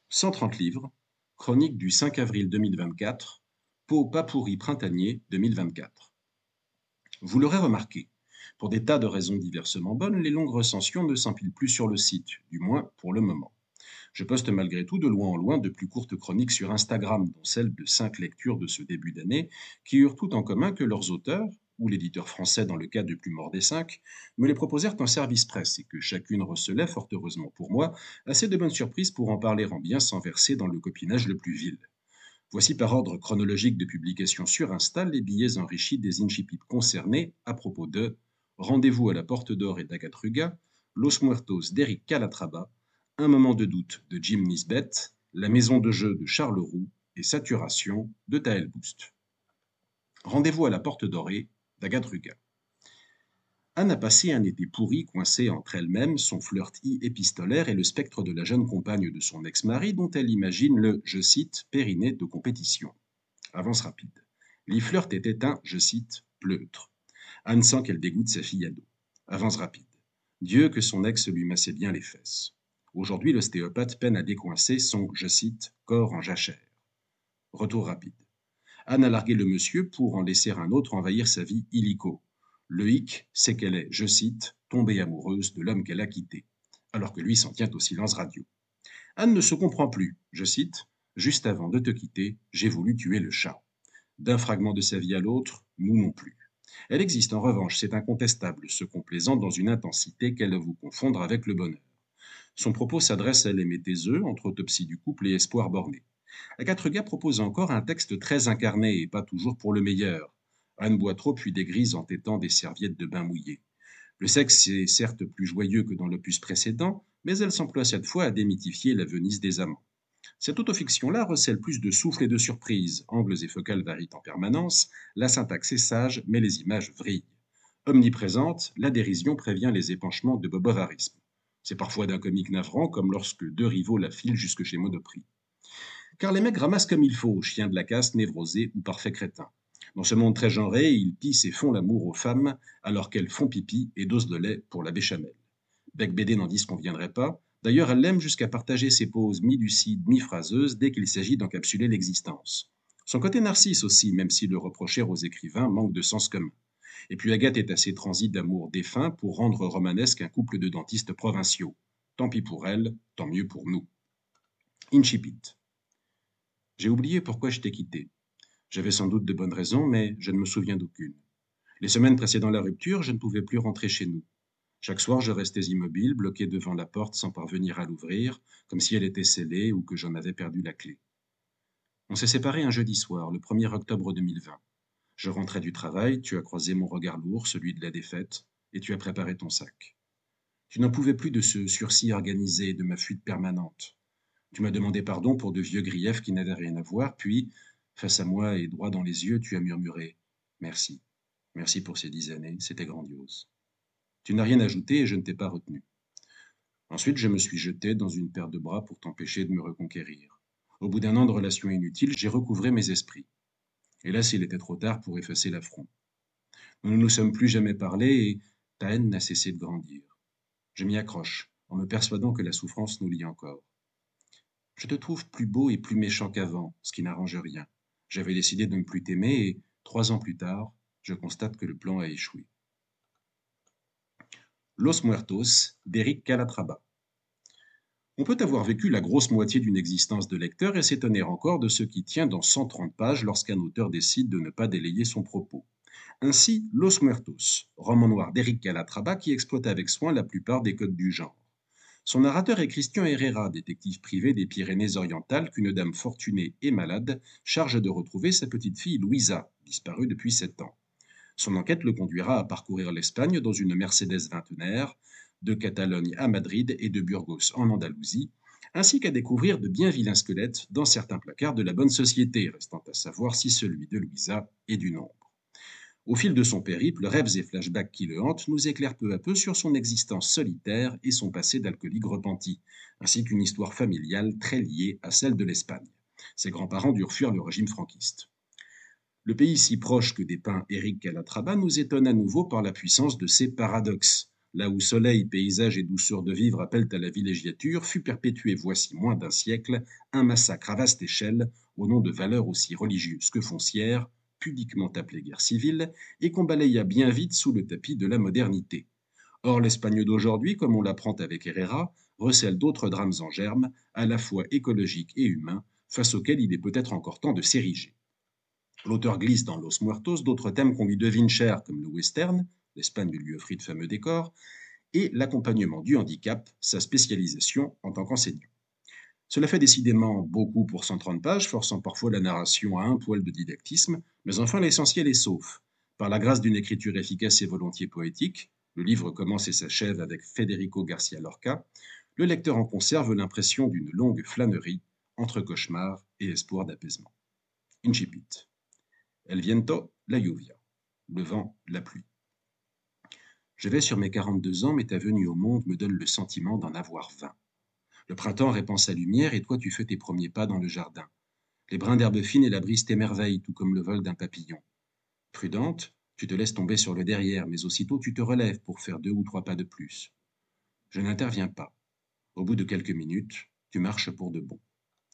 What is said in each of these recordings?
130 livres, chronique du 5 avril 2024, Pau pas pourri printanier 2024. Vous l'aurez remarqué, pour des tas de raisons diversement bonnes, les longues recensions ne s'empilent plus sur le site, du moins pour le moment. Je poste malgré tout de loin en loin de plus courtes chroniques sur Instagram, dont celle de 5 lectures de ce début d'année, qui eurent tout en commun que leurs auteurs, ou l'éditeur français dans le cas du plus mort des 5, me les proposèrent en service presse et que chacune recelait, fort heureusement pour moi, assez de bonnes surprises pour en parler en bien sans verser dans le copinage le plus vil. Voici par ordre chronologique de publication sur Insta les billets enrichis des incipits concernés à propos de Rendez-vous à la Porte d'Or et d'Agathe Ruga, Los Muertos d'Eric Calatrava, Un moment de doute de Jim Nisbet, La maison de jeu de Charles Roux et Saturation de Taël Boost. Rendez-vous à la Porte Dorée d'Agathe Ruga. Anne a passé un été pourri, coincée entre elle-même, son flirt épistolaire et le spectre de la jeune compagne de son ex-mari dont elle imagine le, je cite, périnée de compétition. Avance rapide. Les flirts étaient un, je cite, pleutre. Anne sent qu'elle dégoûte sa fille ado. Avance rapide. Dieu que son ex lui massait bien les fesses. Aujourd'hui, l'ostéopathe peine à décoincer son, je cite, corps en jachère. Retour rapide. Anne a largué le monsieur pour en laisser un autre envahir sa vie illico. Le hic, c'est qu'elle est, je cite, tombée amoureuse de l'homme qu'elle a quitté, alors que lui s'en tient au silence radio. Anne ne se comprend plus, je cite, juste avant de te quitter, j'ai voulu tuer le chat. D'un fragment de sa vie à l'autre, nous non plus. Elle existe en revanche, c'est incontestable, se complaisant dans une intensité qu'elle avoue confondre avec le bonheur. Son propos s'adresse à l'aimer taiseux, entre autopsie du couple et espoir borné. Agathe Ruga propose encore un texte très incarné et pas toujours pour le meilleur. Anne boit trop puis dégrise en tétant des serviettes de bain mouillées. Le sexe est certes plus joyeux que dans l'opus précédent, mais elle s'emploie cette fois à démythifier la Venise des amants. Cette autofiction-là recèle plus de souffle et de surprise. Angles et focales varient en permanence, la syntaxe est sage, mais les images vrillent. Omniprésente, la dérision prévient les épanchements de bobovarisme. C'est parfois d'un comique navrant, comme lorsque deux rivaux la filent jusque chez Monoprix. Car les mecs ramassent comme il faut, chiens de la caste, névrosés ou parfaits crétins. Dans ce monde très genré, ils pissent et font l'amour aux femmes, alors qu'elles font pipi et dosent le lait pour la béchamel. Bec BD n'en dit ce qu'on viendrait pas. D'ailleurs, elle l'aime jusqu'à partager ses pauses mi-lucides, mi-phraseuses dès qu'il s'agit d'encapsuler l'existence. Son côté narcisse aussi, même si le reprocher aux écrivains manque de sens commun. Et puis Agathe est assez transie d'amour défunt pour rendre romanesque un couple de dentistes provinciaux. Tant pis pour elle, tant mieux pour nous. Incipit. J'ai oublié pourquoi je t'ai quitté. J'avais sans doute de bonnes raisons, mais je ne me souviens d'aucune. Les semaines précédant la rupture, je ne pouvais plus rentrer chez nous. Chaque soir, je restais immobile, bloqué devant la porte sans parvenir à l'ouvrir, comme si elle était scellée ou que j'en avais perdu la clé. On s'est séparés un jeudi soir, le 1er octobre 2020. Je rentrais du travail, tu as croisé mon regard lourd, celui de la défaite, et tu as préparé ton sac. Tu n'en pouvais plus de ce sursis organisé, de ma fuite permanente. Tu m'as demandé pardon pour de vieux griefs qui n'avaient rien à voir, puis, face à moi et droit dans les yeux, tu as murmuré « Merci. Merci pour ces 10 années, c'était grandiose. » Tu n'as rien ajouté et je ne t'ai pas retenu. Ensuite, je me suis jeté dans une paire de bras pour t'empêcher de me reconquérir. Au bout d'un an de relations inutiles, j'ai recouvré mes esprits. Hélas, il était trop tard pour effacer l'affront. Nous ne nous sommes plus jamais parlé et ta haine n'a cessé de grandir. Je m'y accroche, en me persuadant que la souffrance nous lie encore. Je te trouve plus beau et plus méchant qu'avant, ce qui n'arrange rien. J'avais décidé de ne plus t'aimer et, 3 ans plus tard, je constate que le plan a échoué. Los Muertos d'Eric Calatrava. On peut avoir vécu la grosse moitié d'une existence de lecteur et s'étonner encore de ce qui tient dans 130 pages lorsqu'un auteur décide de ne pas délayer son propos. Ainsi, Los Muertos, roman noir d'Eric Calatrava qui exploite avec soin la plupart des codes du genre. Son narrateur est Christian Herrera, détective privé des Pyrénées-Orientales qu'une dame fortunée et malade charge de retrouver sa petite fille Louisa, disparue depuis 7 ans. Son enquête le conduira à parcourir l'Espagne dans une Mercedes vingtenaire, de Catalogne à Madrid et de Burgos en Andalousie, ainsi qu'à découvrir de bien vilains squelettes dans certains placards de la bonne société, restant à savoir si celui de Louisa est du nombre. Au fil de son périple, rêves et flashbacks qui le hantent nous éclairent peu à peu sur son existence solitaire et son passé d'alcoolique repenti, ainsi qu'une histoire familiale très liée à celle de l'Espagne. Ses grands-parents durent fuir le régime franquiste. Le pays si proche que dépeint Éric Calatrava nous étonne à nouveau par la puissance de ses paradoxes. là où soleil, paysage et douceur de vivre appellent à la villégiature, fut perpétué voici moins d'un siècle un massacre à vaste échelle au nom de valeurs aussi religieuses que foncières, pudiquement appelées guerre civile, et qu'on balaya bien vite sous le tapis de la modernité. Or, l'Espagne d'aujourd'hui, comme on l'apprend avec Herrera, recèle d'autres drames en germe, à la fois écologiques et humains, face auxquels il est peut-être encore temps de s'ériger. L'auteur glisse dans Los Muertos d'autres thèmes qu'on lui devine chers, comme le western, l'Espagne lui offrit de fameux décors, et l'accompagnement du handicap, sa spécialisation en tant qu'enseignant. Cela fait décidément beaucoup pour 130 pages, forçant parfois la narration à un poil de didactisme, mais enfin l'essentiel est sauf. Par la grâce d'une écriture efficace et volontiers poétique, le livre commence et s'achève avec Federico Garcia Lorca, le lecteur en conserve l'impression d'une longue flânerie entre cauchemar et espoir d'apaisement. Incipit. El viento, la lluvia. Le vent, la pluie. Je vais sur mes 42 ans, mais ta venue au monde me donne le sentiment d'en avoir 20. Le printemps répand sa lumière et toi tu fais tes premiers pas dans le jardin. Les brins d'herbe fine et la brise t'émerveillent, tout comme le vol d'un papillon. Prudente, tu te laisses tomber sur le derrière, mais aussitôt tu te relèves pour faire 2 ou 3 pas de plus. Je n'interviens pas. Au bout de quelques minutes, tu marches pour de bon.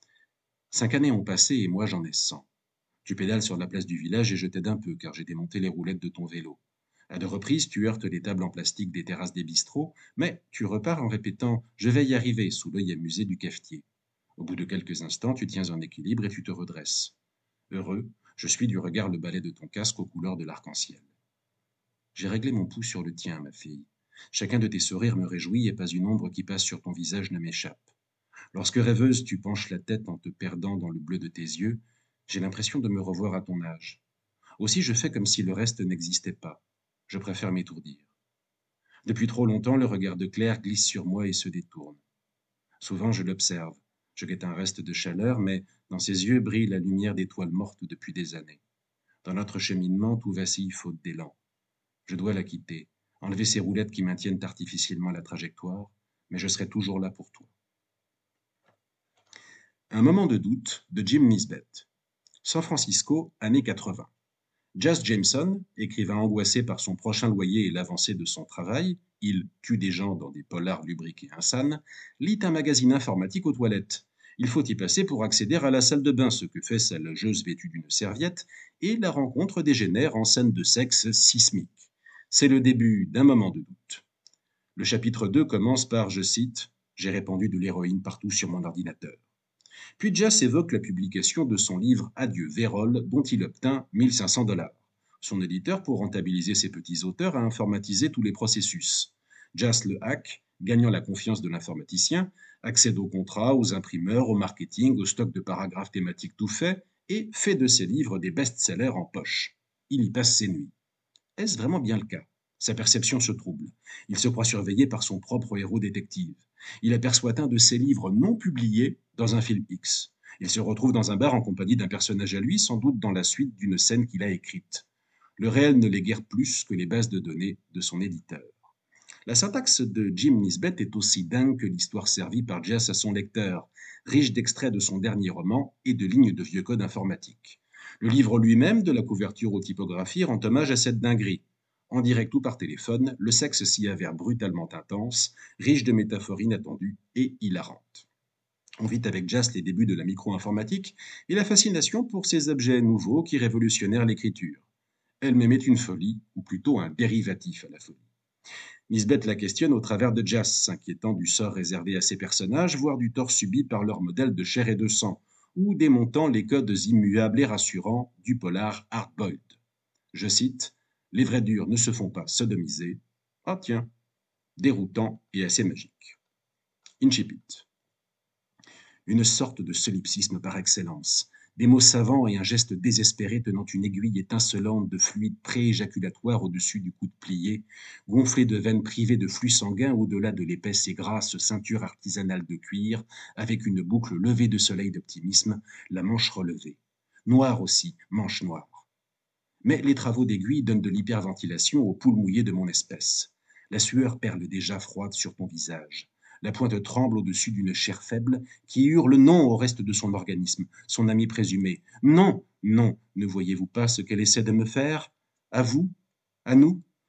5 années ont passé et moi j'en ai 100. Tu pédales sur la place du village et je t'aide un peu car j'ai démonté les roulettes de ton vélo. À 2 reprises, tu heurtes les tables en plastique des terrasses des bistrots, mais tu repars en répétant « Je vais y arriver » sous l'œil amusé du cafetier. Au bout de quelques instants, tu tiens en équilibre et tu te redresses. Heureux, je suis du regard le balai de ton casque aux couleurs de l'arc-en-ciel. J'ai réglé mon pouls sur le tien, ma fille. Chacun de tes sourires me réjouit et pas une ombre qui passe sur ton visage ne m'échappe. Lorsque rêveuse, tu penches la tête en te perdant dans le bleu de tes yeux, j'ai l'impression de me revoir à ton âge. Aussi, je fais comme si le reste n'existait pas. Je préfère m'étourdir. Depuis trop longtemps, le regard de Claire glisse sur moi et se détourne. Souvent, je l'observe. Je guette un reste de chaleur, mais dans ses yeux brille la lumière d'étoiles mortes depuis des années. Dans notre cheminement, tout vacille faute d'élan. Je dois la quitter, enlever ces roulettes qui maintiennent artificiellement la trajectoire, mais je serai toujours là pour toi. Un moment de doute de Jim Nisbet. San Francisco, années 80. Jas Jameson, écrivain angoissé par son prochain loyer et l'avancée de son travail, il tue des gens dans des polars lubriques et insanes, lit un magazine informatique aux toilettes. Il faut y passer pour accéder à la salle de bain, ce que fait sa logeuse vêtue d'une serviette, et la rencontre dégénère en scène de sexe sismique. C'est le début d'un moment de doute. Le chapitre 2 commence par, je cite, « J'ai répandu de l'héroïne partout sur mon ordinateur ». Puis Jas évoque la publication de son livre Adieu Vérole, dont il obtint 1500 $. Son éditeur, pour rentabiliser ses petits auteurs, a informatisé tous les processus. Jas le hack, gagnant la confiance de l'informaticien, accède aux contrats, aux imprimeurs, au marketing, au stock de paragraphes thématiques tout faits, et fait de ses livres des best-sellers en poche. Il y passe ses nuits. Est-ce vraiment bien le cas? Sa perception se trouble. Il se croit surveillé par son propre héros détective. Il aperçoit un de ses livres non publiés dans un film X. Il se retrouve dans un bar en compagnie d'un personnage à lui, sans doute dans la suite d'une scène qu'il a écrite. Le réel ne l'est guère plus que les bases de données de son éditeur. La syntaxe de Jim Nisbet est aussi dingue que l'histoire servie par Jas à son lecteur, riche d'extraits de son dernier roman et de lignes de vieux code informatique. Le livre lui-même, de la couverture aux typographies, rend hommage à cette dinguerie. En direct ou par téléphone, le sexe s'y avère brutalement intense, riche de métaphores inattendues et hilarantes. On vit avec Jas les débuts de la micro-informatique et la fascination pour ces objets nouveaux qui révolutionnèrent l'écriture. Elle-même est une folie, ou plutôt un dérivatif à la folie. Nisbet la questionne au travers de Jas, s'inquiétant du sort réservé à ces personnages, voire du tort subi par leur modèle de chair et de sang, ou démontant les codes immuables et rassurants du polar hard-boiled. Je cite, « Les vrais durs ne se font pas sodomiser. » Ah tiens, déroutant et assez magique. Incipit. Une sorte de solipsisme par excellence. Des mots savants et un geste désespéré tenant une aiguille étincelante de fluide pré-éjaculatoire au-dessus du coude plié, gonflé de veines privées de flux sanguin au-delà de l'épaisse et grasse ceinture artisanale de cuir, avec une boucle levée de soleil d'optimisme, la manche relevée. Noire aussi, manche noire. Mais les travaux d'aiguille donnent de l'hyperventilation aux poules mouillées de mon espèce. La sueur perle déjà froide sur ton visage. La pointe tremble au-dessus d'une chair faible qui hurle non au reste de son organisme, son ami présumé. Non, non, ne voyez-vous pas ce qu'elle essaie de me faire? À vous? À nous?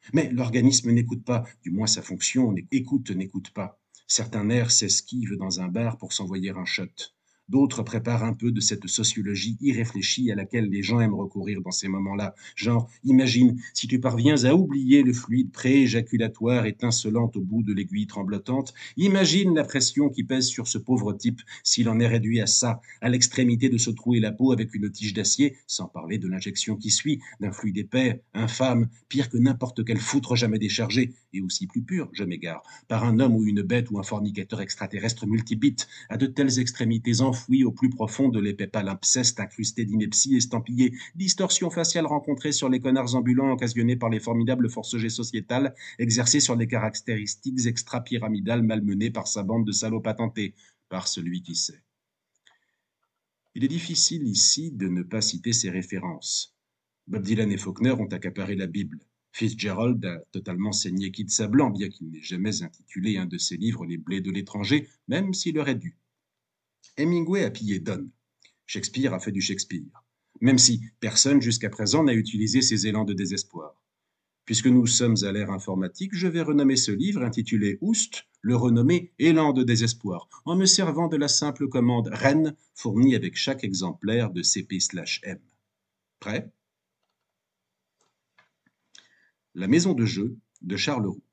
Mais l'organisme n'écoute pas, du moins sa fonction écoute n'écoute pas. Certains nerfs s'esquivent dans un bar pour s'envoyer un shot. D'autres préparent un peu de cette sociologie irréfléchie à laquelle les gens aiment recourir dans ces moments-là. Genre, imagine, si tu parviens à oublier le fluide pré-éjaculatoire étincelant au bout de l'aiguille tremblotante, imagine la pression qui pèse sur ce pauvre type s'il en est réduit à ça, à l'extrémité de se trouer la peau avec une tige d'acier, sans parler de l'injection qui suit, d'un fluide épais, infâme, pire que n'importe quel foutre jamais déchargé, et aussi plus pur, je m'égare, par un homme ou une bête ou un fornicateur extraterrestre multibite, à de telles extrémités enfouies au plus profond de l'épais palimpseste incrusté d'inepties estampillées, distorsions faciales rencontrées sur les connards ambulants occasionnées par les formidables forces G sociétales exercées sur les caractéristiques extra-pyramidales malmenées par sa bande de salauds patentés, par celui qui sait. Il est difficile ici de ne pas citer ces références. Bob Dylan et Faulkner ont accaparé la Bible. Fitzgerald a totalement saigné Kit Sablan, bien qu'il n'ait jamais intitulé un de ses livres Les blés de l'étranger, même s'il aurait dû. Hemingway a pillé Donne. Shakespeare a fait du Shakespeare, même si personne jusqu'à présent n'a utilisé ses élans de désespoir. Puisque nous sommes à l'ère informatique, je vais renommer ce livre intitulé Oust, le renommer Élan de désespoir, en me servant de la simple commande REN fournie avec chaque exemplaire de CP/M. Prêt? La maison de jeu de Charles Roux.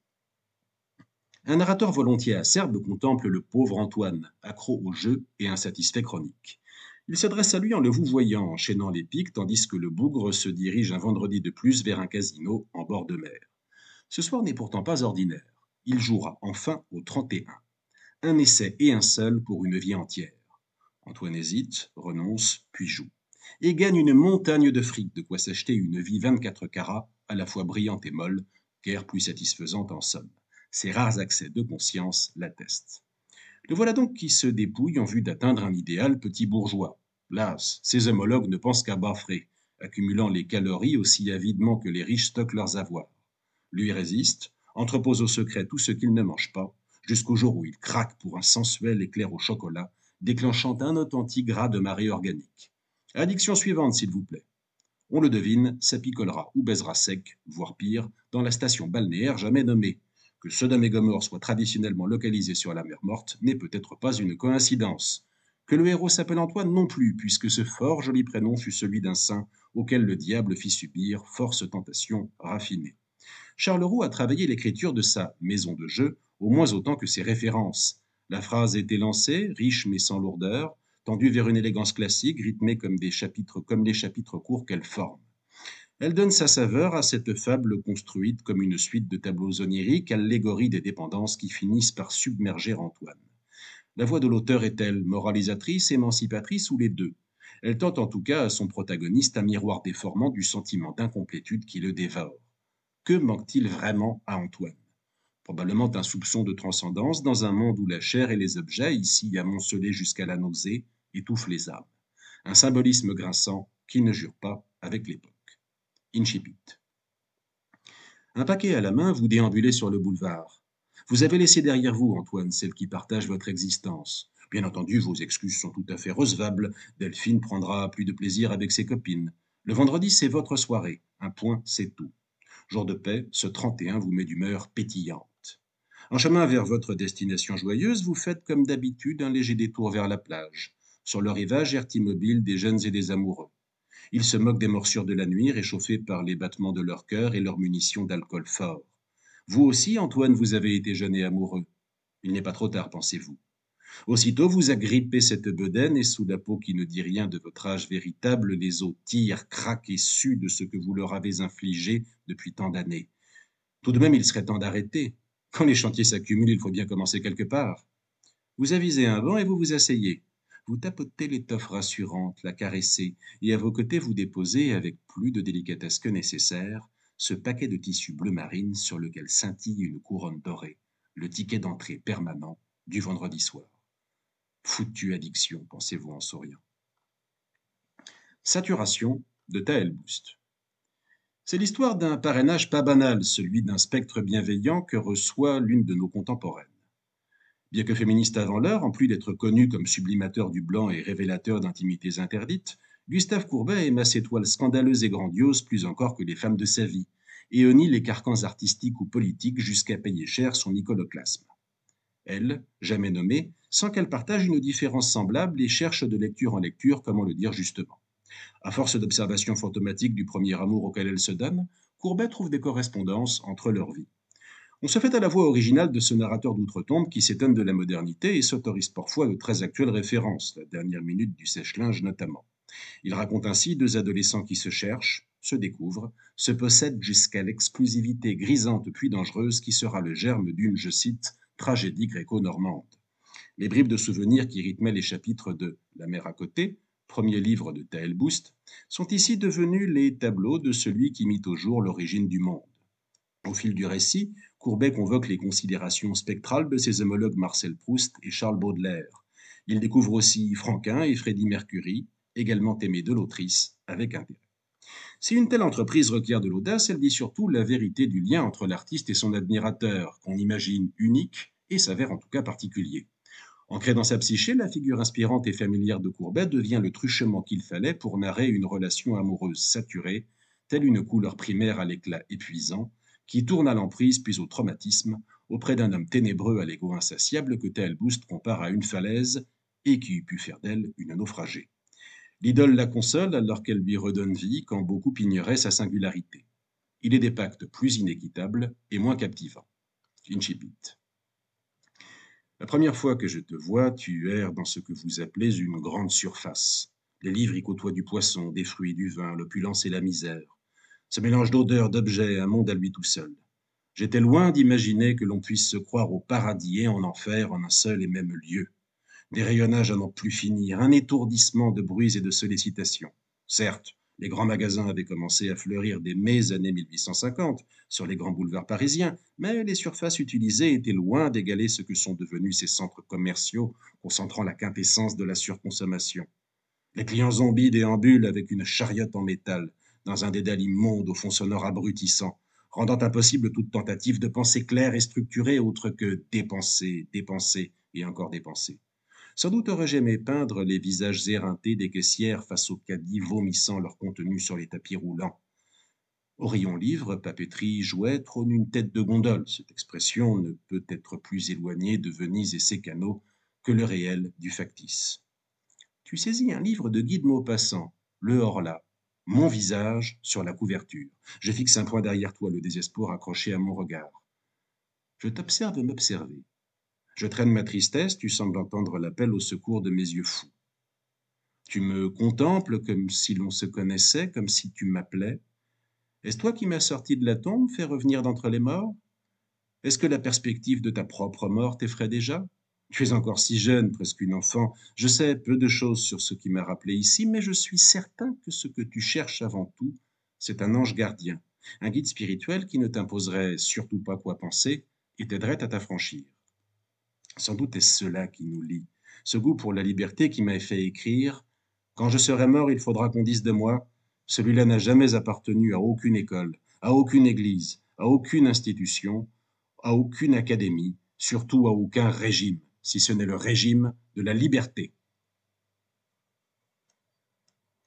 Un narrateur volontiers acerbe contemple le pauvre Antoine, accro au jeu et insatisfait chronique. Il s'adresse à lui en le vouvoyant, enchaînant les piques, tandis que le bougre se dirige un vendredi de plus vers un casino en bord de mer. Ce soir n'est pourtant pas ordinaire. Il jouera enfin au 31. Un essai et un seul pour une vie entière. Antoine hésite, renonce, puis joue. Et gagne une montagne de fric, de quoi s'acheter une vie 24 carats, à la fois brillante et molle, guère plus satisfaisante en somme. Ses rares accès de conscience l'attestent. Le voilà donc qui se dépouille en vue d'atteindre un idéal petit bourgeois. Las, ses homologues ne pensent qu'à bafrer, accumulant les calories aussi avidement que les riches stockent leurs avoirs. Lui résiste, entrepose au secret tout ce qu'il ne mange pas, jusqu'au jour où il craque pour un sensuel éclair au chocolat, déclenchant un authentique gras de marée organique. Addiction suivante, s'il vous plaît. On le devine, ça picolera ou baisera sec, voire pire, dans la station balnéaire jamais nommée. Que Sodome et Gomorrhe soit traditionnellement localisé sur la mer Morte n'est peut-être pas une coïncidence. Que le héros s'appelle Antoine non plus, puisque ce fort joli prénom fut celui d'un saint auquel le diable fit subir force tentations raffinées. Charles Roux a travaillé l'écriture de sa maison de jeu au moins autant que ses références. La phrase est élancée, riche mais sans lourdeur, tendue vers une élégance classique, rythmée comme les chapitres courts qu'elle forme. Elle donne sa saveur à cette fable construite comme une suite de tableaux oniriques, allégorie des dépendances qui finissent par submerger Antoine. La voix de l'auteur est-elle moralisatrice, émancipatrice ou les deux? Elle tente en tout cas à son protagoniste un miroir déformant du sentiment d'incomplétude qui le dévore. Que manque-t-il vraiment à Antoine? Probablement un soupçon de transcendance dans un monde où la chair et les objets, ici amoncelés jusqu'à la nausée, étouffent les âmes. Un symbolisme grinçant qui ne jure pas avec l'époque. Incipit. Un paquet à la main, vous déambulez sur le boulevard. Vous avez laissé derrière vous, Antoine, celle qui partage votre existence. Bien entendu, vos excuses sont tout à fait recevables. Delphine prendra plus de plaisir avec ses copines. Le vendredi, c'est votre soirée. Un point, c'est tout. Jour de paix, ce 31 vous met d'humeur pétillante. En chemin vers votre destination joyeuse, vous faites comme d'habitude un léger détour vers la plage. Sur le rivage errent immobiles des jeunes et des amoureux. Ils se moquent des morsures de la nuit, réchauffés par les battements de leur cœur et leurs munitions d'alcool fort. Vous aussi, Antoine, vous avez été jeune et amoureux. Il n'est pas trop tard, pensez-vous. Aussitôt, vous agrippez cette bedaine et sous la peau qui ne dit rien de votre âge véritable, les os tirent, craquent et suent de ce que vous leur avez infligé depuis tant d'années. Tout de même, il serait temps d'arrêter. Quand les chantiers s'accumulent, il faut bien commencer quelque part. Vous avisez un banc et vous vous asseyez. Vous tapotez l'étoffe rassurante, la caressez, et à vos côtés vous déposez, avec plus de délicatesse que nécessaire, ce paquet de tissu bleu marine sur lequel scintille une couronne dorée, le ticket d'entrée permanent du vendredi soir. Foutue addiction, pensez-vous en souriant. Saturation de Tael Boost. C'est l'histoire d'un parrainage pas banal, celui d'un spectre bienveillant que reçoit l'une de nos contemporaines. Bien que féministe avant l'heure, en plus d'être connu comme sublimateur du blanc et révélateur d'intimités interdites, Gustave Courbet aima ses toiles scandaleuses et grandioses plus encore que les femmes de sa vie. et honnit les carcans artistiques ou politiques jusqu'à payer cher son iconoclasme. Elle, jamais nommée, sent qu'elle partage une différence semblable et cherche de lecture en lecture comment le dire justement. À force d'observations fantomatiques du premier amour auquel elle se donne, Courbet trouve des correspondances entre leurs vies. On se fait à la voix originale de ce narrateur d'outre-tombe qui s'étonne de la modernité et s'autorise parfois de très actuelles références, la dernière minute du sèche-linge notamment. Il raconte ainsi deux adolescents qui se cherchent, se découvrent, se possèdent jusqu'à l'exclusivité grisante puis dangereuse qui sera le germe d'une, je cite, tragédie gréco-normande. Les bribes de souvenirs qui rythmaient les chapitres de La mer à côté, premier livre de T.L. Boust, sont ici devenus les tableaux de celui qui mit au jour l'origine du monde. Au fil du récit, Courbet convoque les considérations spectrales de ses homologues Marcel Proust et Charles Baudelaire. Il découvre aussi Franquin et Freddie Mercury, également aimés de l'autrice, avec intérêt. Si une telle entreprise requiert de l'audace, elle dit surtout la vérité du lien entre l'artiste et son admirateur, qu'on imagine unique et s'avère en tout cas particulier. Ancrée dans sa psyché, la figure inspirante et familière de Courbet devient le truchement qu'il fallait pour narrer une relation amoureuse saturée, telle une couleur primaire à l'éclat épuisant, qui tourne à l'emprise puis au traumatisme, auprès d'un homme ténébreux à l'ego insatiable que T.L. Boust compare à une falaise et qui eût pu faire d'elle une naufragée. L'idole la console alors qu'elle lui redonne vie quand beaucoup ignoraient sa singularité. Il est des pactes plus inéquitables et moins captivants. Incipit. La première fois que je te vois, tu erres dans ce que vous appelez une grande surface. Les livres y côtoient du poisson, des fruits, du vin, l'opulence et la misère. Ce mélange d'odeurs, d'objets, un monde à lui tout seul. J'étais loin d'imaginer que l'on puisse se croire au paradis et en enfer en un seul et même lieu. Des rayonnages à n'en plus finir, un étourdissement de bruits et de sollicitations. Certes, les grands magasins avaient commencé à fleurir dès mes années 1850 sur les grands boulevards parisiens, mais les surfaces utilisées étaient loin d'égaler ce que sont devenus ces centres commerciaux concentrant la quintessence de la surconsommation. Les clients zombies déambulent avec une chariote en métal, dans un dédale immonde au fond sonore abrutissant, rendant impossible toute tentative de pensée claire et structurée autre que dépenser, dépenser et encore dépenser. Sans doute aurais-je aimé peindre les visages éreintés des caissières face aux caddies vomissant leur contenu sur les tapis roulants. Au rayon livres, papeterie, jouets, trône une tête de gondole. Cette expression ne peut être plus éloignée de Venise et ses canaux que le réel du factice. Tu saisis un livre de Guy de Maupassant, Le Horla, mon visage sur la couverture. Je fixe un point derrière toi, le désespoir accroché à mon regard. Je t'observe m'observer. Je traîne ma tristesse, tu sembles entendre l'appel au secours de mes yeux fous. Tu me contemples comme si l'on se connaissait, comme si tu m'appelais. Est-ce toi qui m'as sorti de la tombe, fait revenir d'entre les morts? Est-ce que la perspective de ta propre mort t'effraie déjà? Tu es encore si jeune, presque une enfant. Je sais peu de choses sur ce qui m'a rappelé ici, mais je suis certain que ce que tu cherches avant tout, c'est un ange gardien, un guide spirituel qui ne t'imposerait surtout pas quoi penser et t'aiderait à t'affranchir. Sans doute est-ce cela qui nous lie, ce goût pour la liberté qui m'a fait écrire quand je serai mort, il faudra qu'on dise de moi, celui-là n'a jamais appartenu à aucune école, à aucune église, à aucune institution, à aucune académie, surtout à aucun régime, si ce n'est le régime de la liberté.